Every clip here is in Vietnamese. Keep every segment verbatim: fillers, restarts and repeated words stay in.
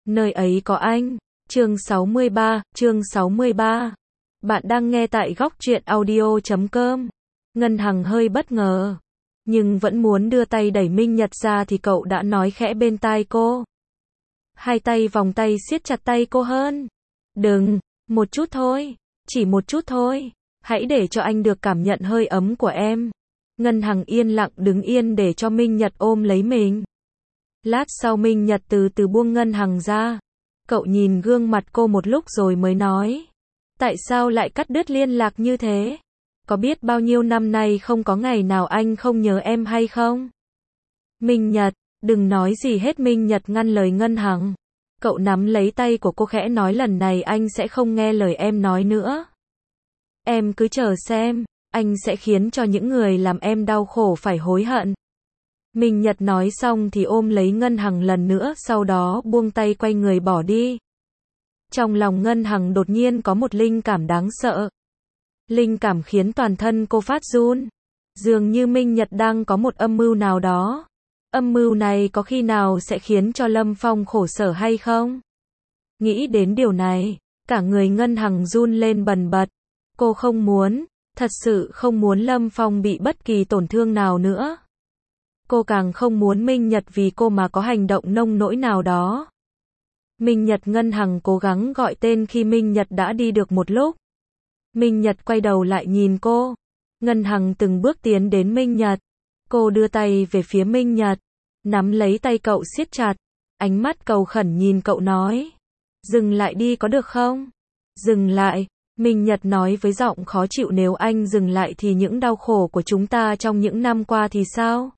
nơi ấy có anh. Chương sáu mươi ba, chương sáu mươi ba. Bạn đang nghe tại góc truyện audio chấm com. Ngân Hằng hơi bất ngờ, nhưng vẫn muốn đưa tay đẩy Minh Nhật ra thì cậu đã nói khẽ bên tai cô. Hai tay vòng tay siết chặt tay cô hơn. Đừng, một chút thôi, chỉ một chút thôi, hãy để cho anh được cảm nhận hơi ấm của em. Ngân Hằng yên lặng đứng yên để cho Minh Nhật ôm lấy mình. Lát sau Minh Nhật từ từ buông Ngân Hằng ra. Cậu nhìn gương mặt cô một lúc rồi mới nói. Tại sao lại cắt đứt liên lạc như thế? Có biết bao nhiêu năm nay không có ngày nào anh không nhớ em hay không? Minh Nhật, đừng nói gì hết. Minh Nhật ngăn lời Ngân Hằng. Cậu nắm lấy tay của cô khẽ nói lần này anh sẽ không nghe lời em nói nữa. Em cứ chờ xem, anh sẽ khiến cho những người làm em đau khổ phải hối hận. Minh Nhật nói xong thì ôm lấy Ngân Hằng lần nữa, sau đó buông tay quay người bỏ đi. Trong lòng Ngân Hằng đột nhiên có một linh cảm đáng sợ. Linh cảm khiến toàn thân cô phát run. Dường như Minh Nhật đang có một âm mưu nào đó. Âm mưu này có khi nào sẽ khiến cho Lâm Phong khổ sở hay không? Nghĩ đến điều này, cả người Ngân Hằng run lên bần bật. Cô không muốn, thật sự không muốn Lâm Phong bị bất kỳ tổn thương nào nữa. Cô càng không muốn Minh Nhật vì cô mà có hành động nông nỗi nào đó. Minh Nhật. Ngân Hằng cố gắng gọi tên khi Minh Nhật đã đi được một lúc. Minh Nhật quay đầu lại nhìn cô. Ngân Hằng từng bước tiến đến Minh Nhật. Cô đưa tay về phía Minh Nhật, nắm lấy tay cậu siết chặt, ánh mắt cầu khẩn nhìn cậu nói. Dừng lại đi có được không? Dừng lại. Minh Nhật nói với giọng khó chịu, nếu anh dừng lại thì những đau khổ của chúng ta trong những năm qua thì sao?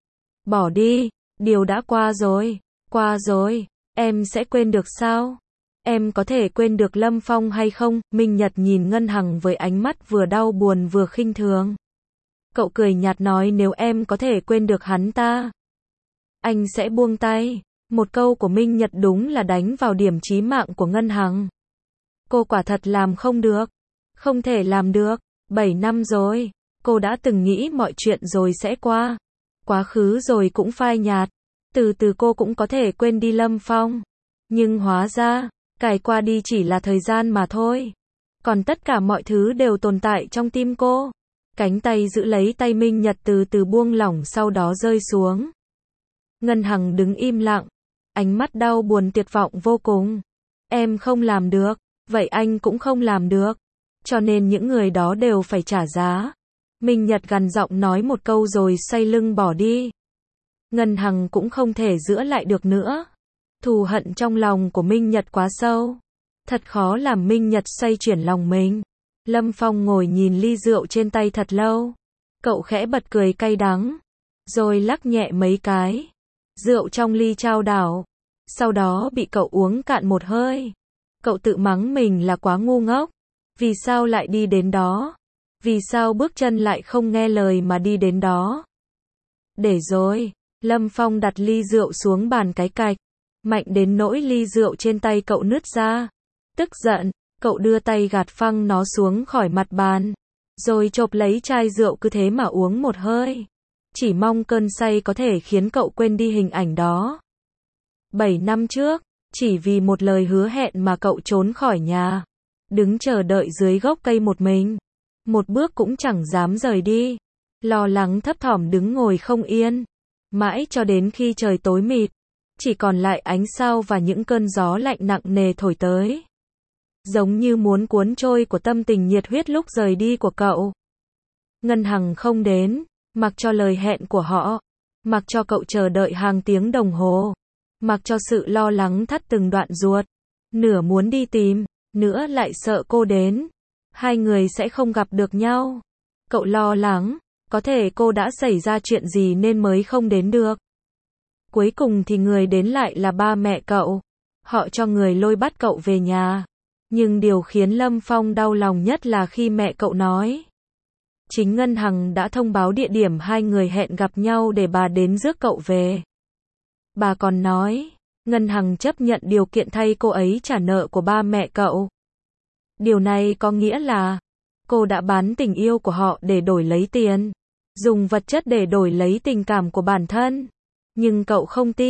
Bỏ đi, điều đã qua rồi, qua rồi, em sẽ quên được sao? Em có thể quên được Lâm Phong hay không? Minh Nhật nhìn Ngân Hằng với ánh mắt vừa đau buồn vừa khinh thường. Cậu cười nhạt nói nếu em có thể quên được hắn ta, anh sẽ buông tay. Một câu của Minh Nhật đúng là đánh vào điểm chí mạng của Ngân Hằng. Cô quả thật làm không được, không thể làm được. Bảy năm rồi, cô đã từng nghĩ mọi chuyện rồi sẽ qua. Quá khứ rồi cũng phai nhạt. Từ từ cô cũng có thể quên đi Lâm Phong. Nhưng hóa ra, cải qua đi chỉ là thời gian mà thôi. Còn tất cả mọi thứ đều tồn tại trong tim cô. Cánh tay giữ lấy tay Minh Nhật từ từ buông lỏng, sau đó rơi xuống. Ngân Hằng đứng im lặng, ánh mắt đau buồn tuyệt vọng vô cùng. Em không làm được, vậy anh cũng không làm được. Cho nên những người đó đều phải trả giá. Minh Nhật gằn giọng nói một câu rồi xoay lưng bỏ đi. Ngân Hằng cũng không thể giữ lại được nữa. Thù hận trong lòng của Minh Nhật quá sâu. Thật khó làm Minh Nhật xoay chuyển lòng mình. Lâm Phong ngồi nhìn ly rượu trên tay thật lâu. Cậu khẽ bật cười cay đắng, rồi lắc nhẹ mấy cái. Rượu trong ly trao đảo. Sau đó bị cậu uống cạn một hơi. Cậu tự mắng mình là quá ngu ngốc. Vì sao lại đi đến đó? Vì sao bước chân lại không nghe lời mà đi đến đó? Để rồi. Lâm Phong đặt ly rượu xuống bàn cái cạch. Mạnh đến nỗi ly rượu trên tay cậu nứt ra. Tức giận, cậu đưa tay gạt phăng nó xuống khỏi mặt bàn. Rồi chộp lấy chai rượu cứ thế mà uống một hơi. Chỉ mong cơn say có thể khiến cậu quên đi hình ảnh đó. Bảy năm trước, chỉ vì một lời hứa hẹn mà cậu trốn khỏi nhà. Đứng chờ đợi dưới gốc cây một mình. Một bước cũng chẳng dám rời đi. Lo lắng thấp thỏm đứng ngồi không yên. Mãi cho đến khi trời tối mịt. Chỉ còn lại ánh sao và những cơn gió lạnh nặng nề thổi tới. Giống như muốn cuốn trôi của tâm tình nhiệt huyết lúc rời đi của cậu. Ngân Hằng không đến. Mặc cho lời hẹn của họ. Mặc cho cậu chờ đợi hàng tiếng đồng hồ. Mặc cho sự lo lắng thắt từng đoạn ruột. Nửa muốn đi tìm, nữa lại sợ cô đến. Hai người sẽ không gặp được nhau. Cậu lo lắng, có thể cô đã xảy ra chuyện gì nên mới không đến được. Cuối cùng thì người đến lại là ba mẹ cậu. Họ cho người lôi bắt cậu về nhà. Nhưng điều khiến Lâm Phong đau lòng nhất là khi mẹ cậu nói. Chính Ngân Hằng đã thông báo địa điểm hai người hẹn gặp nhau để bà đến rước cậu về. Bà còn nói, Ngân Hằng chấp nhận điều kiện thay cô ấy trả nợ của ba mẹ cậu. Điều này có nghĩa là, cô đã bán tình yêu của họ để đổi lấy tiền. Dùng vật chất để đổi lấy tình cảm của bản thân. Nhưng cậu không tin.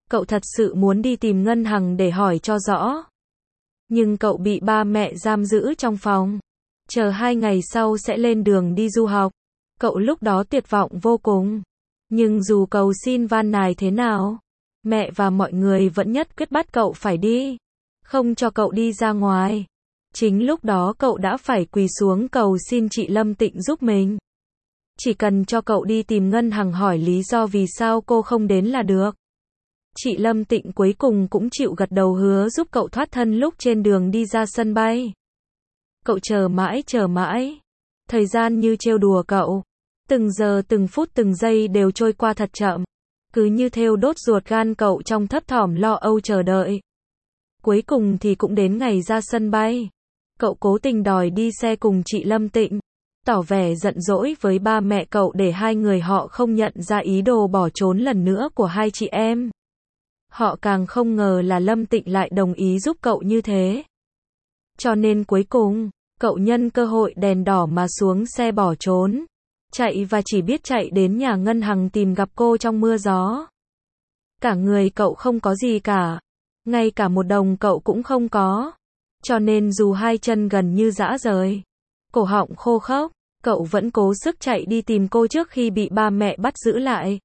Cậu thật sự muốn đi tìm Ngân Hằng để hỏi cho rõ. Nhưng cậu bị ba mẹ giam giữ trong phòng. Chờ hai ngày sau sẽ lên đường đi du học. Cậu lúc đó tuyệt vọng vô cùng. Nhưng dù cầu xin van nài thế nào, mẹ và mọi người vẫn nhất quyết bắt cậu phải đi. Không cho cậu đi ra ngoài. Chính lúc đó cậu đã phải quỳ xuống cầu xin chị Lâm Tịnh giúp mình. Chỉ cần cho cậu đi tìm Ngân Hằng hỏi lý do vì sao cô không đến là được. Chị Lâm Tịnh cuối cùng cũng chịu gật đầu hứa giúp cậu thoát thân lúc trên đường đi ra sân bay. Cậu chờ mãi chờ mãi. Thời gian như trêu đùa cậu. Từng giờ từng phút từng giây đều trôi qua thật chậm. Cứ như thêu đốt ruột gan cậu trong thấp thỏm lo âu chờ đợi. Cuối cùng thì cũng đến ngày ra sân bay. Cậu cố tình đòi đi xe cùng chị Lâm Tịnh. Tỏ vẻ giận dỗi với ba mẹ cậu để hai người họ không nhận ra ý đồ bỏ trốn lần nữa của hai chị em. Họ càng không ngờ là Lâm Tịnh lại đồng ý giúp cậu như thế. Cho nên cuối cùng, cậu nhân cơ hội đèn đỏ mà xuống xe bỏ trốn. Chạy và chỉ biết chạy đến nhà Ngân Hằng tìm gặp cô trong mưa gió. Cả người cậu không có gì cả. Ngay cả một đồng cậu cũng không có. Cho nên dù hai chân gần như rã rời, cổ họng khô khốc, cậu vẫn cố sức chạy đi tìm cô trước khi bị ba mẹ bắt giữ lại.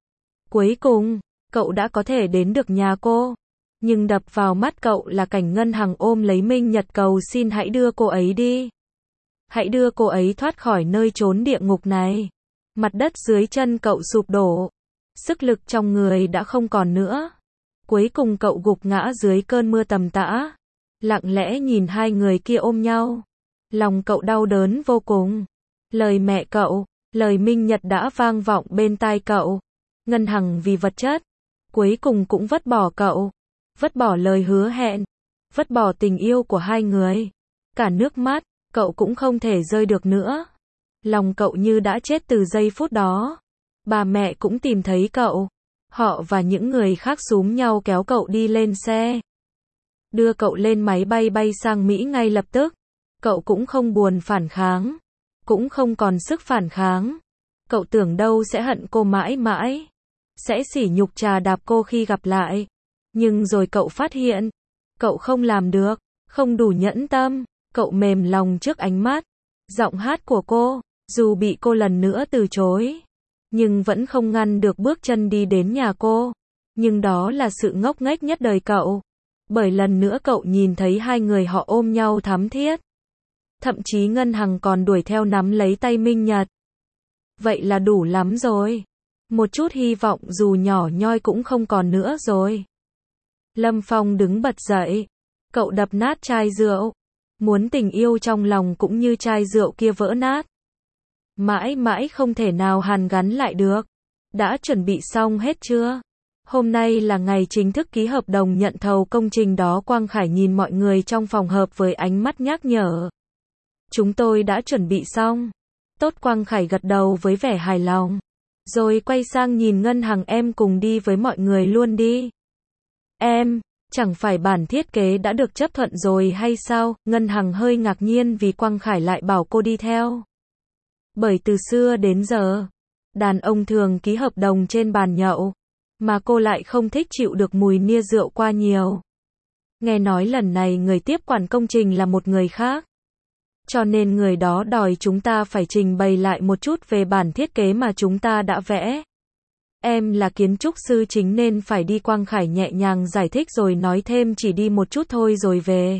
Cuối cùng, cậu đã có thể đến được nhà cô. Nhưng đập vào mắt cậu là cảnh Ngân Hằng ôm lấy Minh Nhật cầu xin hãy đưa cô ấy đi. Hãy đưa cô ấy thoát khỏi nơi trốn địa ngục này. Mặt đất dưới chân cậu sụp đổ. Sức lực trong người đã không còn nữa. Cuối cùng cậu gục ngã dưới cơn mưa tầm tã. Lặng lẽ nhìn hai người kia ôm nhau. Lòng cậu đau đớn vô cùng. Lời mẹ cậu, lời Minh Nhật đã vang vọng bên tai cậu. Ngân Hằng vì vật chất, cuối cùng cũng vứt bỏ cậu. Vứt bỏ lời hứa hẹn. Vứt bỏ tình yêu của hai người. Cả nước mắt, cậu cũng không thể rơi được nữa. Lòng cậu như đã chết từ giây phút đó. Bà mẹ cũng tìm thấy cậu. Họ và những người khác xúm nhau kéo cậu đi lên xe. Đưa cậu lên máy bay bay sang Mỹ ngay lập tức. Cậu cũng không buồn phản kháng. Cũng không còn sức phản kháng. Cậu tưởng đâu sẽ hận cô mãi mãi. Sẽ sỉ nhục trà đạp cô khi gặp lại. Nhưng rồi cậu phát hiện. Cậu không làm được. Không đủ nhẫn tâm. Cậu mềm lòng trước ánh mắt. Giọng hát của cô. Dù bị cô lần nữa từ chối. Nhưng vẫn không ngăn được bước chân đi đến nhà cô. Nhưng đó là sự ngốc nghếch nhất đời cậu. Bởi lần nữa cậu nhìn thấy hai người họ ôm nhau thắm thiết. Thậm chí Ngân Hằng còn đuổi theo nắm lấy tay Minh Nhật. Vậy là đủ lắm rồi. Một chút hy vọng dù nhỏ nhoi cũng không còn nữa rồi. Lâm Phong đứng bật dậy. Cậu đập nát chai rượu. Muốn tình yêu trong lòng cũng như chai rượu kia vỡ nát. Mãi mãi không thể nào hàn gắn lại được. Đã chuẩn bị xong hết chưa? Hôm nay là ngày chính thức ký hợp đồng nhận thầu công trình đó. Quang Khải nhìn mọi người trong phòng họp với ánh mắt nhắc nhở. Chúng tôi đã chuẩn bị xong. Tốt, Quang Khải gật đầu với vẻ hài lòng. Rồi quay sang nhìn Ngân Hằng, em cùng đi với mọi người luôn đi. Em, chẳng phải bản thiết kế đã được chấp thuận rồi hay sao? Ngân Hằng hơi ngạc nhiên vì Quang Khải lại bảo cô đi theo. Bởi từ xưa đến giờ, đàn ông thường ký hợp đồng trên bàn nhậu. Mà cô lại không thích chịu được mùi nia rượu qua nhiều. Nghe nói lần này người tiếp quản công trình là một người khác. Cho nên người đó đòi chúng ta phải trình bày lại một chút về bản thiết kế mà chúng ta đã vẽ. Em là kiến trúc sư chính nên phải đi. Quang Khải nhẹ nhàng giải thích rồi nói thêm chỉ đi một chút thôi rồi về.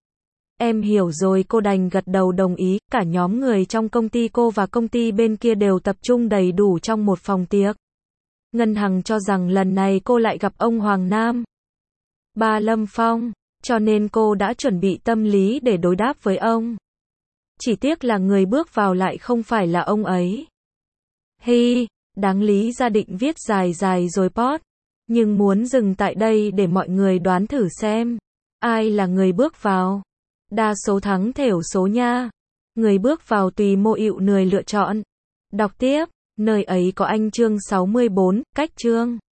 Em hiểu rồi, cô đành gật đầu đồng ý. Cả nhóm người trong công ty cô và công ty bên kia đều tập trung đầy đủ trong một phòng tiệc. Ngân Hằng cho rằng lần này cô lại gặp ông Hoàng Nam, ba Lâm Phong, cho nên cô đã chuẩn bị tâm lý để đối đáp với ông. Chỉ tiếc là người bước vào lại không phải là ông ấy. Hi, đáng lý ra định viết dài dài rồi post, nhưng muốn dừng tại đây để mọi người đoán thử xem ai là người bước vào. Đa số thắng thiểu số nha. Người bước vào tùy mô ỵu người lựa chọn. Đọc tiếp, nơi ấy có anh chương sáu mươi bốn, cách chương